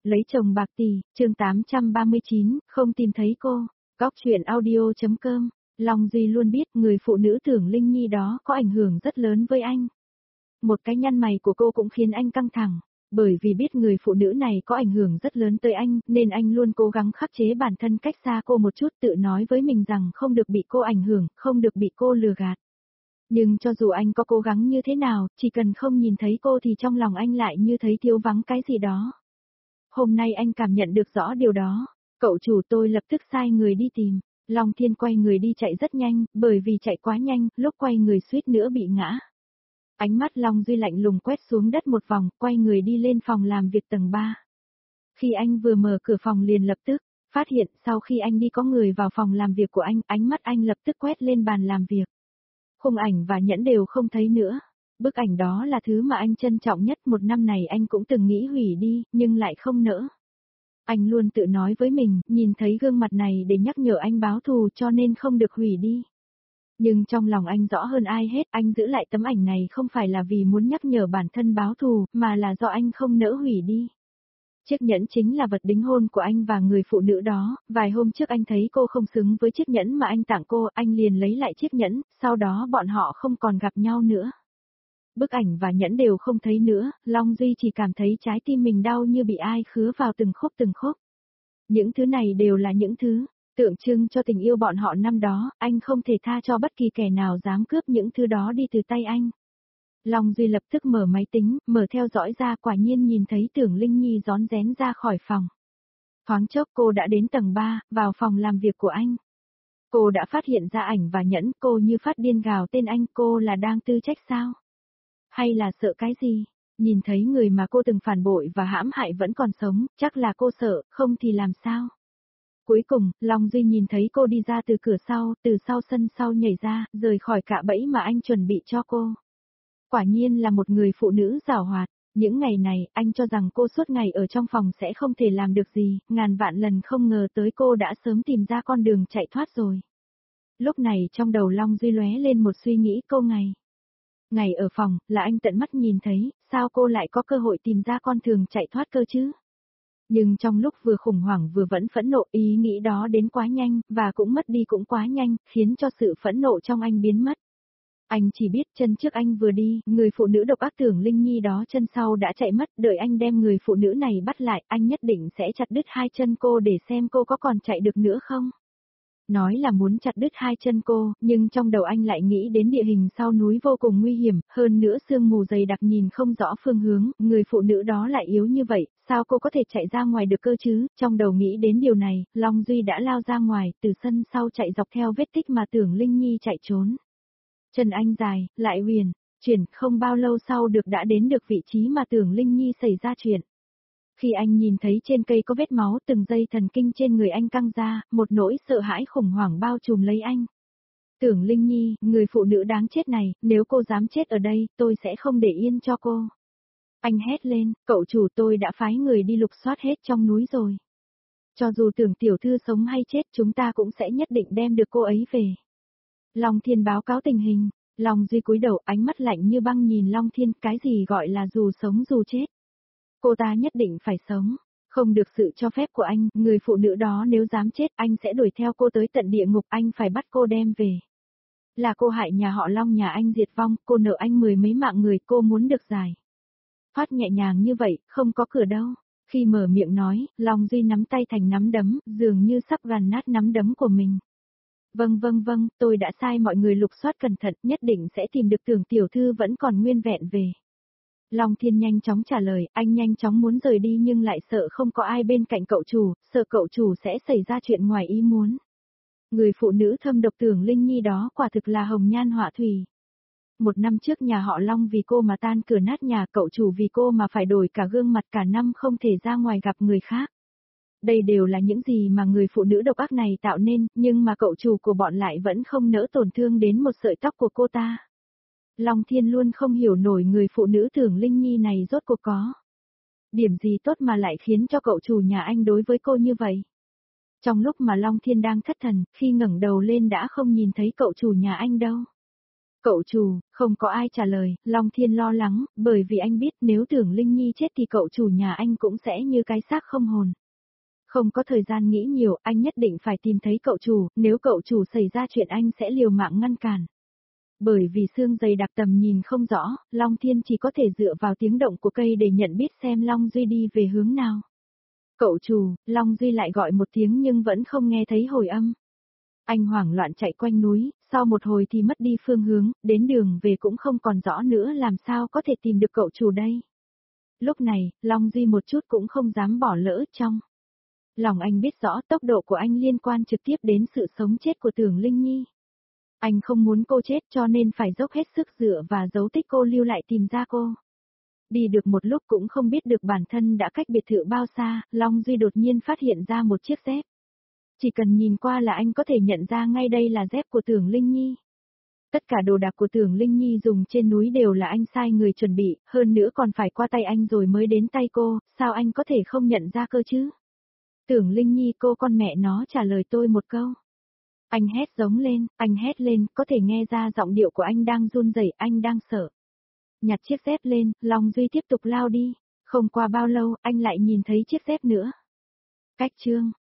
Lấy chồng bạc tỷ, chương 839, không tìm thấy cô. Góc chuyện audio.com. Long Duy luôn biết người phụ nữ Tưởng Linh Nhi đó có ảnh hưởng rất lớn với anh. Một cái nhăn mày của cô cũng khiến anh căng thẳng. Bởi vì biết người phụ nữ này có ảnh hưởng rất lớn tới anh, nên anh luôn cố gắng khắc chế bản thân cách xa cô một chút, tự nói với mình rằng không được bị cô ảnh hưởng, không được bị cô lừa gạt. Nhưng cho dù anh có cố gắng như thế nào, chỉ cần không nhìn thấy cô thì trong lòng anh lại như thấy thiếu vắng cái gì đó. Hôm nay anh cảm nhận được rõ điều đó. Cậu chủ, tôi lập tức sai người đi tìm. Long Thiên quay người đi chạy rất nhanh, bởi vì chạy quá nhanh, lúc quay người suýt nữa bị ngã. Ánh mắt Long Duy lạnh lùng quét xuống đất một vòng, quay người đi lên phòng làm việc tầng 3. Khi anh vừa mở cửa phòng liền lập tức phát hiện sau khi anh đi có người vào phòng làm việc của anh, ánh mắt anh lập tức quét lên bàn làm việc. Khung ảnh và nhẫn đều không thấy nữa. Bức ảnh đó là thứ mà anh trân trọng nhất, một năm này anh cũng từng nghĩ hủy đi, nhưng lại không nỡ. Anh luôn tự nói với mình, nhìn thấy gương mặt này để nhắc nhở anh báo thù cho nên không được hủy đi. Nhưng trong lòng anh rõ hơn ai hết, anh giữ lại tấm ảnh này không phải là vì muốn nhắc nhở bản thân báo thù, mà là do anh không nỡ hủy đi. Chiếc nhẫn chính là vật đính hôn của anh và người phụ nữ đó, vài hôm trước anh thấy cô không xứng với chiếc nhẫn mà anh tặng cô, anh liền lấy lại chiếc nhẫn, sau đó bọn họ không còn gặp nhau nữa. Bức ảnh và nhẫn đều không thấy nữa, Long Duy chỉ cảm thấy trái tim mình đau như bị ai khứa vào từng khúc. Những thứ này đều là những thứ tượng trưng cho tình yêu bọn họ năm đó, anh không thể tha cho bất kỳ kẻ nào dám cướp những thứ đó đi từ tay anh. Long Duy lập tức mở máy tính, mở theo dõi ra, quả nhiên nhìn thấy Tưởng Linh Nhi rón rén ra khỏi phòng. Thoáng chốc cô đã đến tầng 3, vào phòng làm việc của anh. Cô đã phát hiện ra ảnh và nhẫn, cô như phát điên gào tên anh, cô là đang tư trách sao? Hay là sợ cái gì? Nhìn thấy người mà cô từng phản bội và hãm hại vẫn còn sống, chắc là cô sợ, không thì làm sao? Cuối cùng, Long Duy nhìn thấy cô đi ra từ cửa sau, từ sau sân sau nhảy ra, rời khỏi cạm bẫy mà anh chuẩn bị cho cô. Quả nhiên là một người phụ nữ giàu hoạt. Những ngày này, anh cho rằng cô suốt ngày ở trong phòng sẽ không thể làm được gì, ngàn vạn lần không ngờ tới cô đã sớm tìm ra con đường chạy thoát rồi. Lúc này trong đầu Long Duy lóe lên một suy nghĩ, câu ngày ở phòng, là anh tận mắt nhìn thấy, sao cô lại có cơ hội tìm ra con đường chạy thoát cơ chứ? Nhưng trong lúc vừa khủng hoảng vừa vẫn phẫn nộ, ý nghĩ đó đến quá nhanh, và cũng mất đi cũng quá nhanh, khiến cho sự phẫn nộ trong anh biến mất. Anh chỉ biết chân trước anh vừa đi, người phụ nữ độc ác Tưởng Linh Nhi đó chân sau đã chạy mất, đợi anh đem người phụ nữ này bắt lại, anh nhất định sẽ chặt đứt hai chân cô để xem cô có còn chạy được nữa không. Nói là muốn chặt đứt hai chân cô, nhưng trong đầu anh lại nghĩ đến địa hình sau núi vô cùng nguy hiểm, hơn nữa sương mù dày đặc nhìn không rõ phương hướng, người phụ nữ đó lại yếu như vậy, sao cô có thể chạy ra ngoài được cơ chứ? Trong đầu nghĩ đến điều này, Long Duy đã lao ra ngoài, từ sân sau chạy dọc theo vết tích mà Tưởng Linh Nhi chạy trốn. Chân anh dài, lại huyền, chuyển, không bao lâu sau đã đến được vị trí mà Tưởng Linh Nhi xảy ra chuyện. Khi anh nhìn thấy trên cây có vết máu, từng dây thần kinh trên người anh căng ra, một nỗi sợ hãi khủng hoảng bao trùm lấy anh. Tưởng Linh Nhi, người phụ nữ đáng chết này, nếu cô dám chết ở đây, tôi sẽ không để yên cho cô. Anh hét lên, cậu chủ, tôi đã phái người đi lục soát hết trong núi rồi. Cho dù Tưởng tiểu thư sống hay chết, chúng ta cũng sẽ nhất định đem được cô ấy về. Long Thiên báo cáo tình hình. Long Duy cúi đầu, ánh mắt lạnh như băng nhìn Long Thiên, cái gì gọi là dù sống dù chết. Cô ta nhất định phải sống, không được sự cho phép của anh, người phụ nữ đó nếu dám chết anh sẽ đuổi theo cô tới tận địa ngục, anh phải bắt cô đem về. Là cô hại nhà họ Long nhà anh diệt vong, cô nợ anh mười mấy mạng người, cô muốn được giải thoát nhẹ nhàng như vậy, không có cửa đâu. Khi mở miệng nói, Long Duy nắm tay thành nắm đấm, dường như sắp gàn nát nắm đấm của mình. Vâng, tôi đã sai mọi người lục soát cẩn thận, nhất định sẽ tìm được Tưởng tiểu thư vẫn còn nguyên vẹn về. Long Thiên nhanh chóng trả lời, anh nhanh chóng muốn rời đi nhưng lại sợ không có ai bên cạnh cậu chủ, sợ cậu chủ sẽ xảy ra chuyện ngoài ý muốn. Người phụ nữ thâm độc Tưởng Linh Nhi đó quả thực là hồng nhan họa thủy. Một năm trước nhà họ Long vì cô mà tan cửa nát nhà, cậu chủ vì cô mà phải đổi cả gương mặt, cả năm không thể ra ngoài gặp người khác. Đây đều là những gì mà người phụ nữ độc ác này tạo nên, nhưng mà cậu chủ của bọn lại vẫn không nỡ tổn thương đến một sợi tóc của cô ta. Long Thiên luôn không hiểu nổi người phụ nữ Tưởng Linh Nhi này rốt cuộc có điểm gì tốt mà lại khiến cho cậu chủ nhà anh đối với cô như vậy. Trong lúc mà Long Thiên đang thất thần, khi ngẩng đầu lên đã không nhìn thấy cậu chủ nhà anh đâu. Cậu chủ, không có ai trả lời, Long Thiên lo lắng, bởi vì anh biết nếu Tưởng Linh Nhi chết thì cậu chủ nhà anh cũng sẽ như cái xác không hồn. Không có thời gian nghĩ nhiều, anh nhất định phải tìm thấy cậu chủ, nếu cậu chủ xảy ra chuyện anh sẽ liều mạng ngăn cản. Bởi vì xương dày đặc tầm nhìn không rõ, Long Thiên chỉ có thể dựa vào tiếng động của cây để nhận biết xem Long Duy đi về hướng nào. Cậu chủ, Long Duy lại gọi một tiếng nhưng vẫn không nghe thấy hồi âm. Anh hoảng loạn chạy quanh núi, sau một hồi thì mất đi phương hướng, đến đường về cũng không còn rõ nữa, làm sao có thể tìm được cậu chủ đây. Lúc này, Long Duy một chút cũng không dám bỏ lỡ trong. Lòng anh biết rõ tốc độ của anh liên quan trực tiếp đến sự sống chết của Tưởng Linh Nhi. Anh không muốn cô chết cho nên phải dốc hết sức dựa và dấu tích cô lưu lại tìm ra cô. Đi được một lúc cũng không biết được bản thân đã cách biệt thự bao xa, Long Duy đột nhiên phát hiện ra một chiếc dép. Chỉ cần nhìn qua là anh có thể nhận ra ngay đây là dép của Tưởng Linh Nhi. Tất cả đồ đạc của Tưởng Linh Nhi dùng trên núi đều là anh sai người chuẩn bị, hơn nữa còn phải qua tay anh rồi mới đến tay cô, sao anh có thể không nhận ra cơ chứ? Tưởng Linh Nhi, cô con mẹ nó trả lời tôi một câu. Anh hét lên, có thể nghe ra giọng điệu của anh đang run rẩy, anh đang sợ. Nhặt chiếc dép lên, Long Duy tiếp tục lao đi. Không qua bao lâu, anh lại nhìn thấy chiếc dép nữa. Cách chương